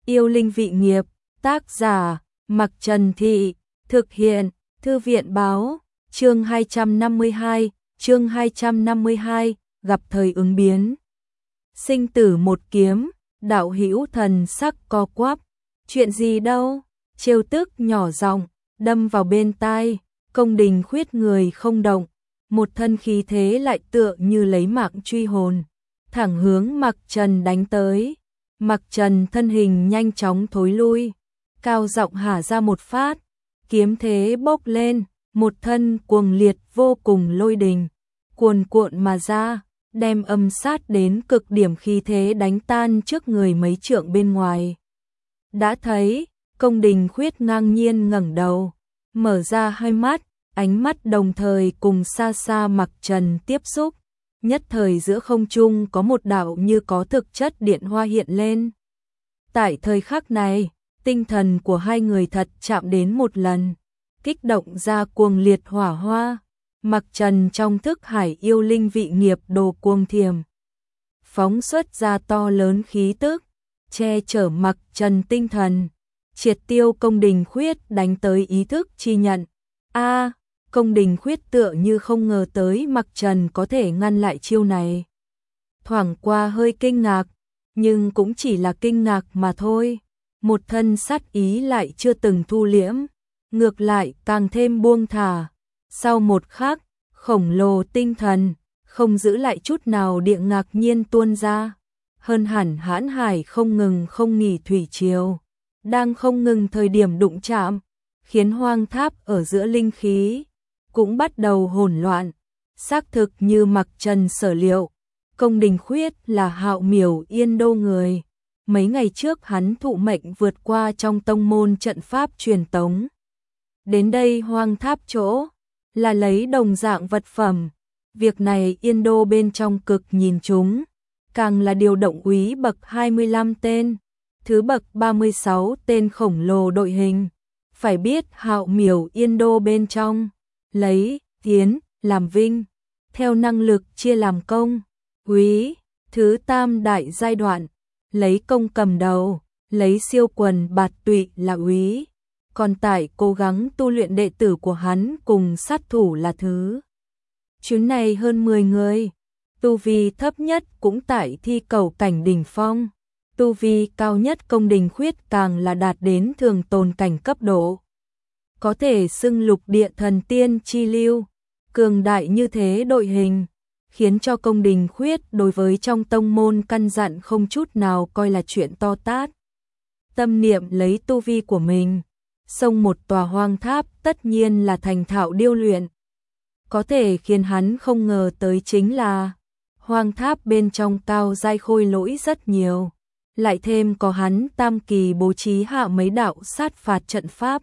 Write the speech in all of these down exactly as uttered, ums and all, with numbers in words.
Yêu linh vị nghiệp, tác giả, Mặc Trần Thị, thực hiện, Thư viện báo, chương hai trăm năm mươi hai, chương hai trăm năm mươi hai, gặp thời ứng biến. Sinh tử một kiếm, đạo hữu thần sắc co quắp, chuyện gì đâu, trêu tức nhỏ giọng, đâm vào bên tai, Công Đình Khuyết người không động, một thân khí thế lại tựa như lấy mạng truy hồn, thẳng hướng Mặc Trần đánh tới. Mặc Trần thân hình nhanh chóng thối lui, cao giọng hả ra một phát, kiếm thế bốc lên, một thân cuồng liệt vô cùng lôi đình, cuồn cuộn mà ra, đem âm sát đến cực điểm khí thế đánh tan trước người mấy trượng bên ngoài. Đã thấy, Công Đình Khuyết ngang nhiên ngẩng đầu, mở ra hai mắt, ánh mắt đồng thời cùng xa xa Mặc Trần tiếp xúc. Nhất thời giữa không trung có một đạo như có thực chất điện hoa hiện lên. Tại thời khắc này, tinh thần của hai người thật chạm đến một lần, kích động ra cuồng liệt hỏa hoa. Mặc Trần trong thức hải yêu linh vị nghiệp đồ cuồng thiềm, phóng xuất ra to lớn khí tức, che chở Mặc Trần tinh thần, triệt tiêu Công Đình Khuyết đánh tới ý thức chi nhận. A, Công Đình Khuyết tựa như không ngờ tới Mặc Trần có thể ngăn lại chiêu này. Thoảng qua hơi kinh ngạc, nhưng cũng chỉ là kinh ngạc mà thôi. Một thân sát ý lại chưa từng thu liễm, ngược lại càng thêm buông thả. Sau một khắc, khổng lồ tinh thần, không giữ lại chút nào địa ngạc nhiên tuôn ra. Hơn hẳn hãn hải không ngừng không nghỉ thủy triều, đang không ngừng thời điểm đụng chạm, khiến hoang tháp ở giữa linh khí cũng bắt đầu hỗn loạn. Xác thực như Mặc Trần sở liệu, Công Đình Khuyết là Hạo Miểu Yên Đô người. Mấy ngày trước hắn thụ mệnh vượt qua trong tông môn trận pháp truyền tống. Đến đây hoang tháp chỗ, là lấy đồng dạng vật phẩm. Việc này Yên Đô bên trong cực nhìn chúng, càng là điều động úy bậc hai mươi lăm tên, thứ bậc ba mươi sáu tên khổng lồ đội hình. Phải biết Hạo Miểu Yên Đô bên trong, lấy tiến làm vinh, theo năng lực chia làm công, úy, thứ tam đại giai đoạn, lấy công cầm đầu, lấy siêu quần bạt tụy là úy, còn tại cố gắng tu luyện đệ tử của hắn cùng sát thủ là thứ. Chuyến này hơn mười người, tu vi thấp nhất cũng tại thi cầu cảnh đỉnh phong, tu vi cao nhất Công Đình Khuyết càng là đạt đến thường tồn cảnh cấp độ. Có thể xưng lục địa thần tiên chi lưu, cường đại như thế đội hình, khiến cho Công Đình Khuyết đối với trong tông môn căn dặn không chút nào coi là chuyện to tát. Tâm niệm lấy tu vi của mình, xông một tòa hoang tháp tất nhiên là thành thạo điêu luyện. Có thể khiến hắn không ngờ tới chính là, hoang tháp bên trong cao giai khôi lỗi rất nhiều, lại thêm có hắn tam kỳ bố trí hạ mấy đạo sát phạt trận pháp.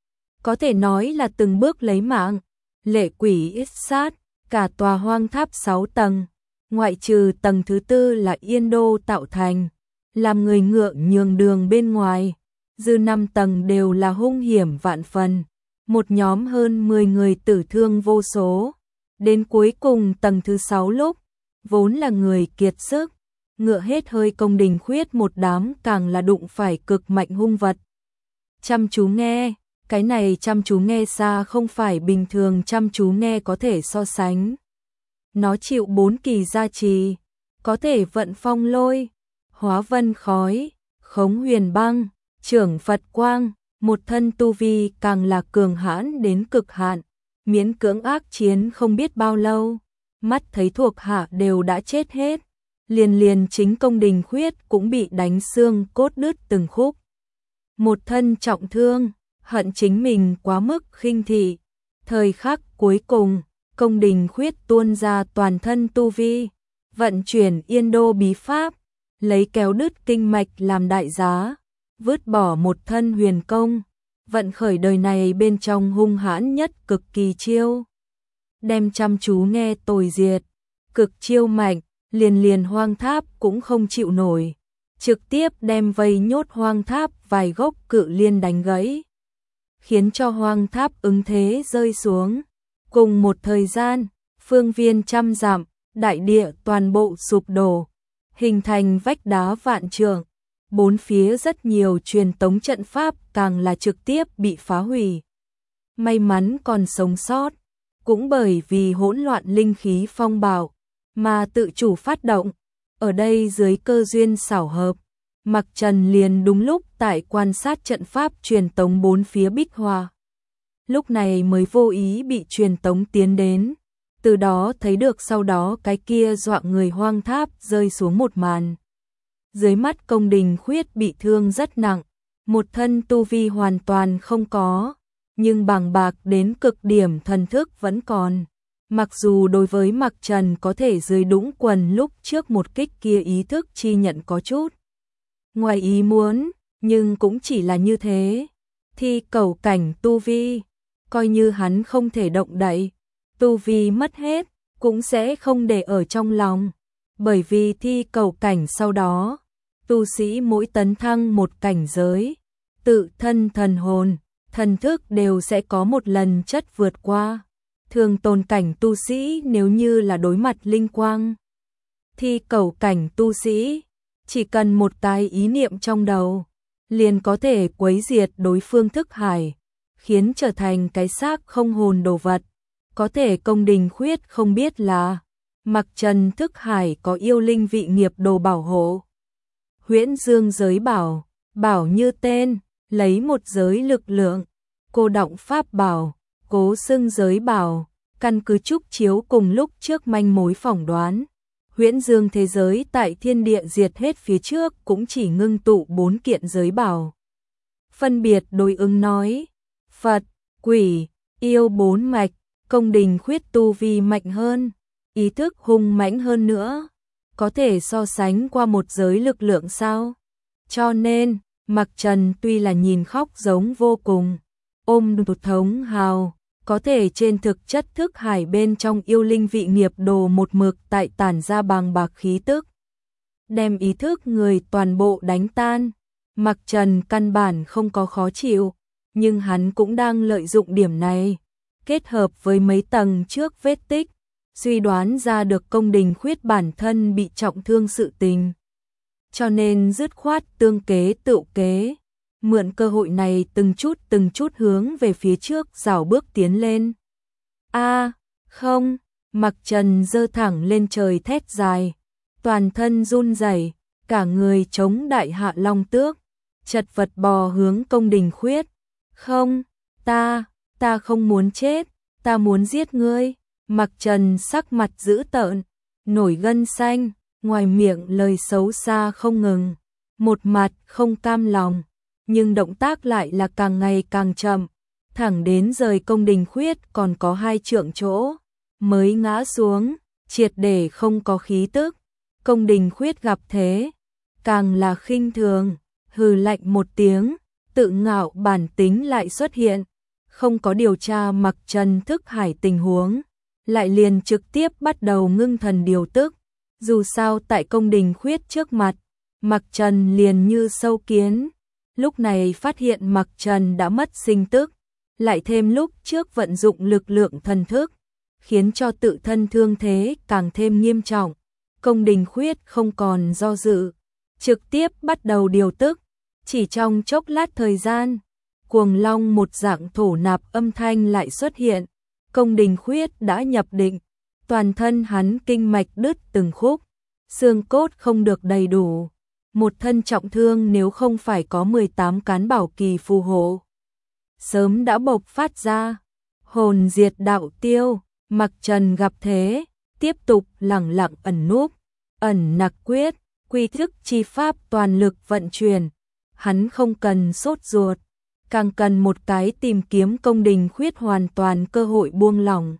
Có thể nói là từng bước lấy mạng, lệ quỷ ít sát, cả tòa hoang tháp sáu tầng, ngoại trừ tầng thứ tư là Yên Đô tạo thành, làm người ngượng nhường đường bên ngoài, dư năm tầng đều là hung hiểm vạn phần, một nhóm hơn mười người tử thương vô số. Đến cuối cùng tầng thứ sáu lúc, vốn là người kiệt sức, ngựa hết hơi Công Đình Khuyết một đám càng là đụng phải cực mạnh hung vật. Chăm chú nghe, cái này chăm chú nghe xa không phải bình thường chăm chú nghe có thể so sánh. Nó chịu bốn kỳ gia trì, có thể vận phong lôi, hóa vân khói, khống huyền băng, trưởng Phật quang, một thân tu vi càng là cường hãn đến cực hạn, miễn cưỡng ác chiến không biết bao lâu, mắt thấy thuộc hạ đều đã chết hết, liền liền chính Công Đình Khuyết cũng bị đánh xương cốt đứt từng khúc. Một thân trọng thương, hận chính mình quá mức khinh thị. Thời khắc cuối cùng, Công Đình Khuyết tuôn ra toàn thân tu vi, vận chuyển Yên Đô bí pháp, lấy kéo đứt kinh mạch làm đại giá, vứt bỏ một thân huyền công, vận khởi đời này bên trong hung hãn nhất cực kỳ chiêu. Đem chăm chú nghe tồi diệt, cực chiêu mạnh, liền liền hoang tháp cũng không chịu nổi, trực tiếp đem vây nhốt hoang tháp vài gốc cự liên đánh gãy, khiến cho hoang tháp ứng thế rơi xuống. Cùng một thời gian, phương viên trăm dặm, đại địa toàn bộ sụp đổ, hình thành vách đá vạn trượng, bốn phía rất nhiều truyền tống trận pháp càng là trực tiếp bị phá hủy. May mắn còn sống sót, cũng bởi vì hỗn loạn linh khí phong bạo mà tự chủ phát động. Ở đây dưới cơ duyên xảo hợp, Mặc Trần liền đúng lúc tại quan sát trận pháp truyền tống bốn phía Bích Hoa. Lúc này mới vô ý bị truyền tống tiến đến, từ đó thấy được sau đó cái kia dọa người hoang tháp rơi xuống một màn. Dưới mắt Công Đình Khuyết bị thương rất nặng, một thân tu vi hoàn toàn không có, nhưng bàng bạc đến cực điểm thần thức vẫn còn. Mặc dù đối với Mặc Trần có thể dưới đũng quần lúc trước một kích kia ý thức chi nhận có chút ngoài ý muốn, nhưng cũng chỉ là như thế. Thi cầu cảnh tu vi, coi như hắn không thể động đậy, tu vi mất hết, cũng sẽ không để ở trong lòng. Bởi vì thi cầu cảnh sau đó, tu sĩ mỗi tấn thăng một cảnh giới, tự thân thần hồn, thần thức đều sẽ có một lần chất vượt qua. Thường tồn cảnh tu sĩ nếu như là đối mặt linh quang, thi cầu cảnh tu sĩ chỉ cần một cái ý niệm trong đầu, liền có thể quấy diệt đối phương thức hải, khiến trở thành cái xác không hồn đồ vật. Có thể Công Đình Khuyết không biết là Mặc Trần thức hải có yêu linh vị nghiệp đồ bảo hộ. Huyễn Dương giới bảo, bảo như tên, lấy một giới lực lượng, cô động pháp bảo, cố xưng giới bảo, căn cứ trúc chiếu cùng lúc trước manh mối phỏng đoán. Huyễn Dương thế giới tại thiên địa diệt hết phía trước cũng chỉ ngưng tụ bốn kiện giới bảo. Phân biệt đối ứng nói, Phật, quỷ, yêu bốn mạch, Công Đình Khuyết tu vi mạnh hơn, ý thức hung mãnh hơn nữa, có thể so sánh qua một giới lực lượng sao? Cho nên, Mặc Trần tuy là nhìn khóc giống vô cùng, ôm một thống hào, có thể trên thực chất thức hải bên trong yêu linh vị nghiệp đồ một mực tại tản ra bàng bạc khí tức, đem ý thức người toàn bộ đánh tan. Mặc Trần căn bản không có khó chịu, nhưng hắn cũng đang lợi dụng điểm này, kết hợp với mấy tầng trước vết tích, suy đoán ra được Công Đình Khuyết bản thân bị trọng thương sự tình. Cho nên dứt khoát tương kế tựu kế, mượn cơ hội này từng chút từng chút hướng về phía trước rảo bước tiến lên. A, không, Mặc Trần giơ thẳng lên trời thét dài, toàn thân run rẩy, cả người chống đại hạ long tước, chật vật bò hướng Công Đình Khuyết. Không, ta, ta không muốn chết, ta muốn giết ngươi. Mặc Trần sắc mặt dữ tợn, nổi gân xanh, ngoài miệng lời xấu xa không ngừng, một mặt không cam lòng, nhưng động tác lại là càng ngày càng chậm, thẳng đến rời Công Đình Khuyết còn có hai trượng chỗ, mới ngã xuống, triệt để không có khí tức. Công Đình Khuyết gặp thế, càng là khinh thường, hừ lạnh một tiếng, tự ngạo bản tính lại xuất hiện, không có điều tra Mặc Trần thức hải tình huống, lại liền trực tiếp bắt đầu ngưng thần điều tức. Dù sao tại Công Đình Khuyết trước mặt, Mặc Trần liền như sâu kiến, lúc này phát hiện Mặc Trần đã mất sinh tức, lại thêm lúc trước vận dụng lực lượng thần thức, khiến cho tự thân thương thế càng thêm nghiêm trọng. Công Đình Khuyết không còn do dự, trực tiếp bắt đầu điều tức, chỉ trong chốc lát thời gian, cuồng long một dạng thổ nạp âm thanh lại xuất hiện, Công Đình Khuyết đã nhập định, toàn thân hắn kinh mạch đứt từng khúc, xương cốt không được đầy đủ, một thân trọng thương nếu không phải có mười tám cán bảo kỳ phù hộ, sớm đã bộc phát ra. Hồn diệt đạo tiêu, Mặc Trần gặp thế, tiếp tục lẳng lặng ẩn núp, ẩn nặc quyết, quy thức chi pháp toàn lực vận chuyển, hắn không cần sốt ruột, càng cần một cái tìm kiếm Công Đình Khuyết hoàn toàn cơ hội buông lỏng.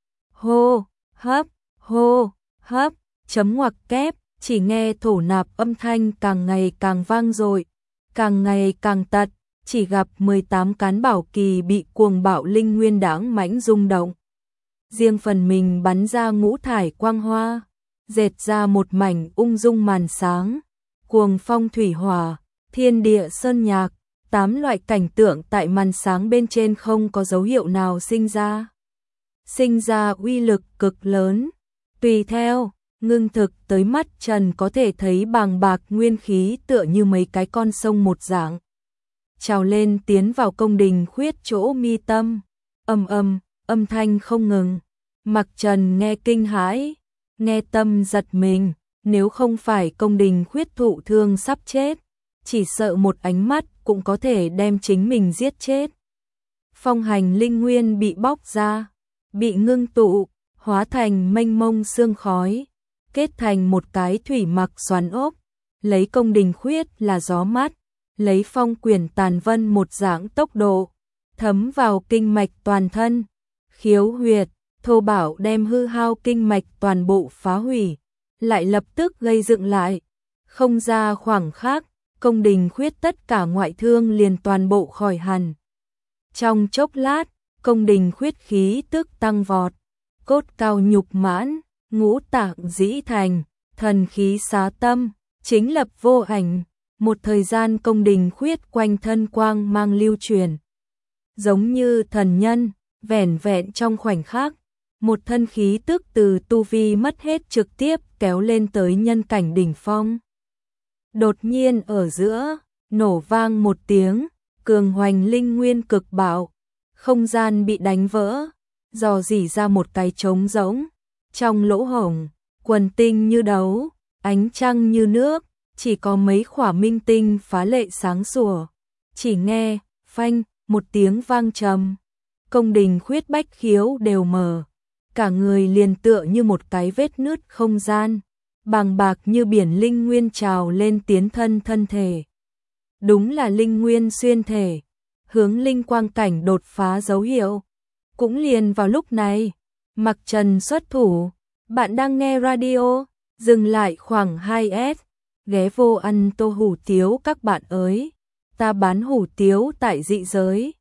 Hô, hấp, hô, hấp, chấm ngoặc kép, chỉ nghe thổ nạp âm thanh càng ngày càng vang dội, càng ngày càng tật, chỉ gặp mười tám cán bảo kỳ bị cuồng bạo linh nguyên đãng mãnh rung động. Riêng phần mình bắn ra ngũ thải quang hoa, dệt ra một mảnh ung dung màn sáng, cuồng phong thủy hỏa, thiên địa sơn nhạc, tám loại cảnh tượng tại màn sáng bên trên không có dấu hiệu nào sinh ra. Sinh ra uy lực cực lớn, tùy theo, ngưng thực tới mắt Trần có thể thấy bàng bạc nguyên khí tựa như mấy cái con sông một dạng. Trào lên tiến vào công đình khuyết chỗ mi tâm, âm âm, âm thanh không ngừng. Mặc Trần nghe kinh hãi, nghe tâm giật mình, nếu không phải công đình khuyết thụ thương sắp chết, chỉ sợ một ánh mắt cũng có thể đem chính mình giết chết. Phong hành linh nguyên bị bóc ra, bị ngưng tụ, hóa thành mênh mông sương khói, kết thành một cái thủy mặc xoắn ốc, lấy công đình khuyết là gió mát, lấy phong quyển tàn vân một dạng tốc độ, thấm vào kinh mạch toàn thân, khiếu huyệt, thô bạo đem hư hao kinh mạch toàn bộ phá hủy, lại lập tức gây dựng lại, không ra khoảng khắc, công đình khuyết tất cả ngoại thương liền toàn bộ khỏi hẳn. Trong chốc lát, công đình khuyết khí tức tăng vọt, cốt cao nhục mãn, ngũ tạng dĩ thành, thần khí xá tâm, chính lập vô ảnh, một thời gian công đình khuyết quanh thân quang mang lưu truyền. Giống như thần nhân, vẻn vẹn trong khoảnh khắc, một thân khí tức từ tu vi mất hết trực tiếp kéo lên tới nhân cảnh đỉnh phong. Đột nhiên ở giữa, nổ vang một tiếng, cường hoành linh nguyên cực bạo, không gian bị đánh vỡ, dò dỉ ra một cái trống rỗng, trong lỗ hổng, quần tinh như đấu, ánh trăng như nước, chỉ có mấy khỏa minh tinh phá lệ sáng sủa, chỉ nghe, phanh, một tiếng vang trầm, công đình khuyết bách khiếu đều mở, cả người liền tựa như một cái vết nứt không gian, bàng bạc như biển linh nguyên trào lên tiến thân thân thể. Đúng là linh nguyên xuyên thể, hướng linh quang cảnh đột phá dấu hiệu. Cũng liền vào lúc này, Mặc Trần xuất thủ, bạn đang nghe radio, dừng lại khoảng hai S, ghé vô ăn tô hủ tiếu các bạn ơi, ta bán hủ tiếu tại dị giới.